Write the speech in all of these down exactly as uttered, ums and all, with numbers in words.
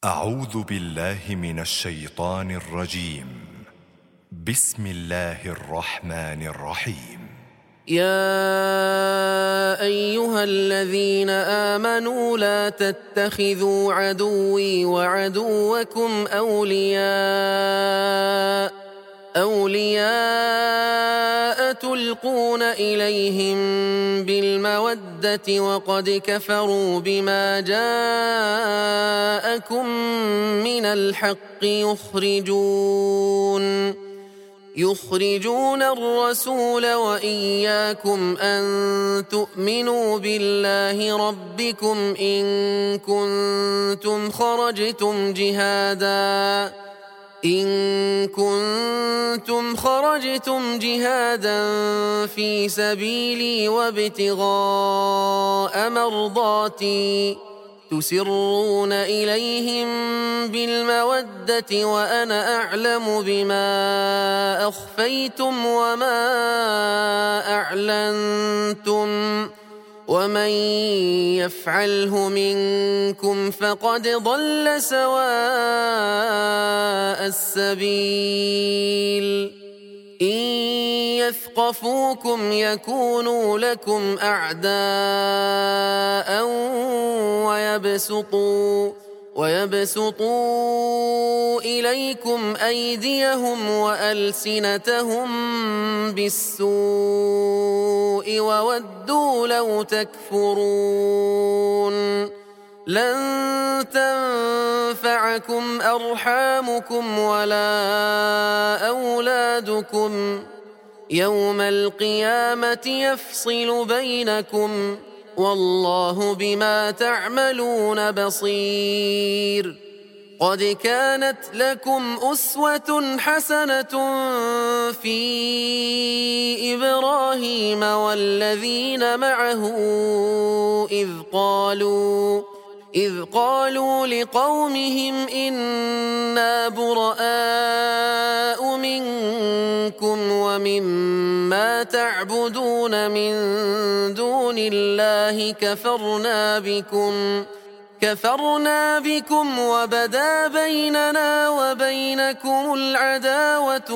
أعوذ بالله من الشيطان الرجيم. بسم الله الرحمن الرحيم. يا أيها الذين آمنوا لا تتخذوا عدوي وعدوكم أولياء أولياء تلقون إليهم بالمودة وقد كفروا بما جاءكم من الحق يخرجون يخرجون الرسول وإياكم أن تؤمنوا بالله ربكم إن كنتم خرجتم جهادا إن كنتم خرجتم جهادا في سبيلي وابتغاء مرضاتي تسرون إليهم بالمودة وأنا أعلم بما أخفيتم وما أعلنتم ومن يفعله منكم فقد ضل سواء السبيل إن يثقفوكم يكونوا لكم أعداء ويبسطوا ويبسطوا إليكم أيديهم وألسنتهم بالسوء وودوا لو تكفرون لن تنفعكم أرحامكم ولا أولادكم يوم القيامة يفصل بينكم والله بما تعملون بصير. قد كانت لكم أسوة حسنة في إبراهيم والذين معه إذ قالوا إذ قالوا لقومهم إنا براء منكم ومما تعبدون من دون الله كفرنا بكم كفرنا بكم وبدا بيننا وبينكم العداوة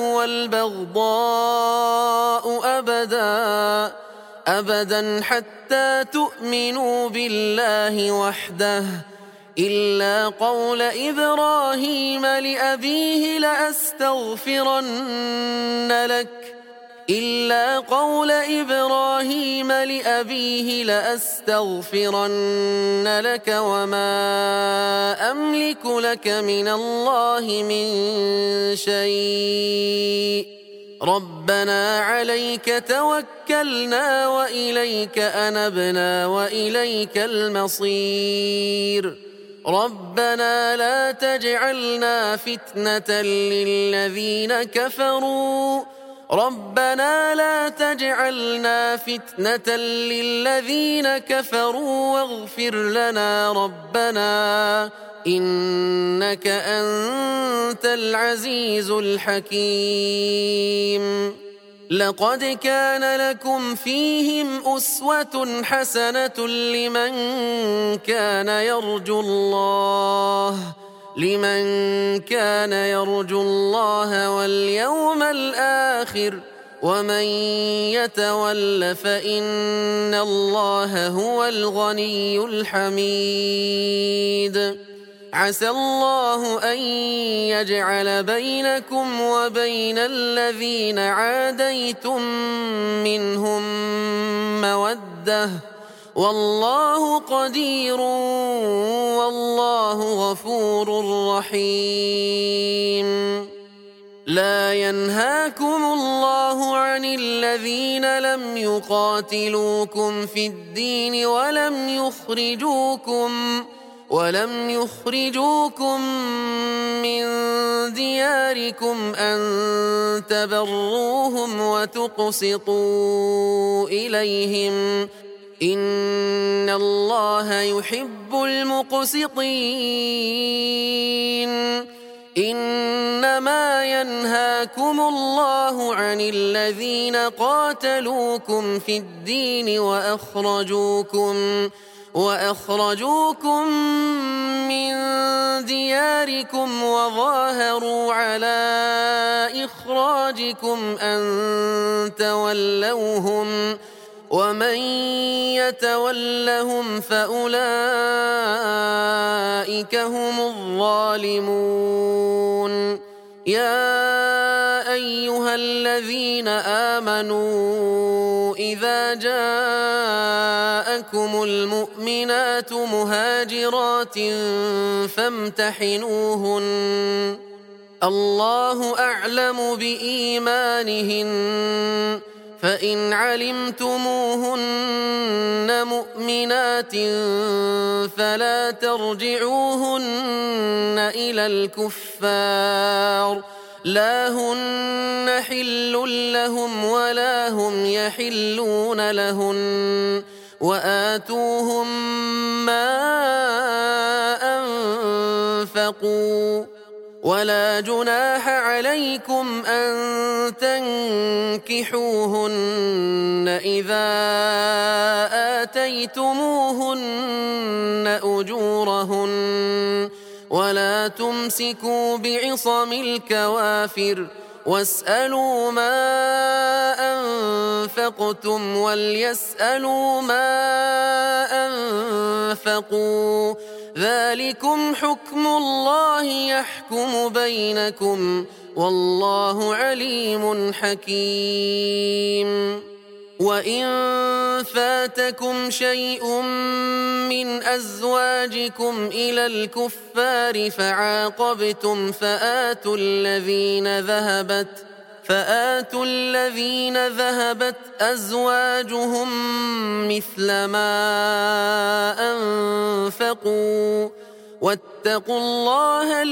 والبغضاء أبدا أبدا حتى تؤمنوا بالله وحده إلا قول إبراهيم لأبيه لأستغفرن لك إلا قول إبراهيم لأبيه لأستغفرن لك وما أملك لك من الله من شيء ربنا عليك توكلنا وإليك أنبنا وإليك المصير ربنا لا تجعلنا فتنة للذين كفروا ربنا لا تجعلنا فتنة للذين كفروا واغفر لنا ربنا إنك أنت العزيز الحكيم. لقد كان لكم فيهم أسوة حسنة لمن كان يرجو الله لمن كان يرجو الله واليوم الآخر ومن يتول فإن الله هو الغني الحميد. عسى الله أن يجعل بينكم وبين الذين عاديتم منهم مودة والله قدير والله غفور رحيم. لا ينهاكم الله عن الذين لم يقاتلوكم في الدين ولم يخرجوكم ولم يخرجوكم من دياركم أن تبروهم وتقسطوا إليهم إن الله يحب المقسطين. إنما ينهاكم الله عن الذين قاتلوكم في الدين وأخرجوكم وأخرجوكم من دياركم عليكم وظاهروا على إخراجكم أن تولوهم ومن يتولهم فأولئك هم الظالمون يا أيها الذين آمنوا إذا جاءكم المؤمنات مهاجرات فامتحنوهن الله أعلم بإيمانهن فإن علمتموهن مؤمنات فلا ترجعوهن إلى الكفار لا هن حل لهم ولا هم يحلون لهن وآتوهم ما أنفقوا ولا جناح عليكم أن تنكحوهن إذا آتيتموهن أجورهن ولا تمسكوا بعصم الكوافر واسألوا ما أنفقتم وليسألوا ما أنفقوا ذلكم حكم الله يحكم بينكم والله عليم حكيم وإن فاتكم شيء من أزواجكم إلى الكفار فعاقبتم فآتوا الذين ذهبت فآتوا الذين ذهبت أزواجهم مثل ما أنفقوا واتقوا الله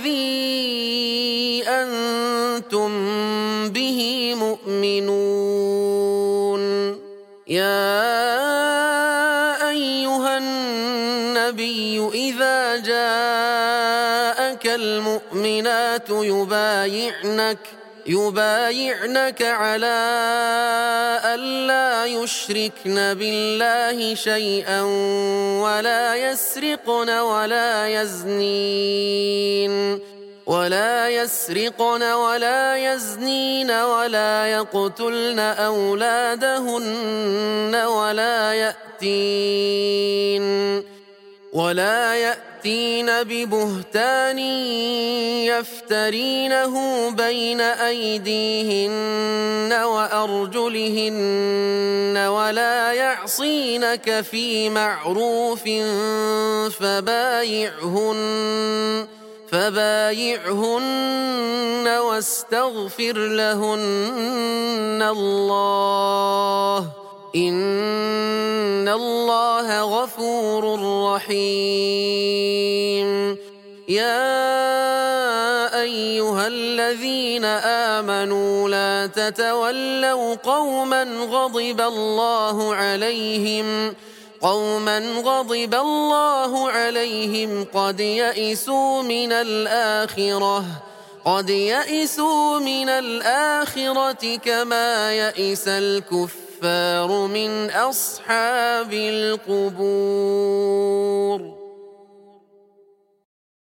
الذي أنتم به مؤمنون يا أيها النبي إذا جاءك المؤمنات يبايعنك يبايعنك على ألا يشركن بالله شيئا ولا يسرقن ولا يزنين ولا يسرقن ولا يزنين ولا يقتلن أولادهن ولا يأتين ولا يأتين ببهتان يفترينه بين أيديهن وأرجلهن ولا يعصينك في معروف فبايعهن فبايعهن واستغفر لهن الله إن الله غفور رحيم يا أيها الذين آمنوا لا تتولوا قوما غضب الله عليهم قوما غضب الله عليهم قد يئسوا من الآخرة قد يئسوا من الآخرة كما يئس الكفار من أصحاب القبور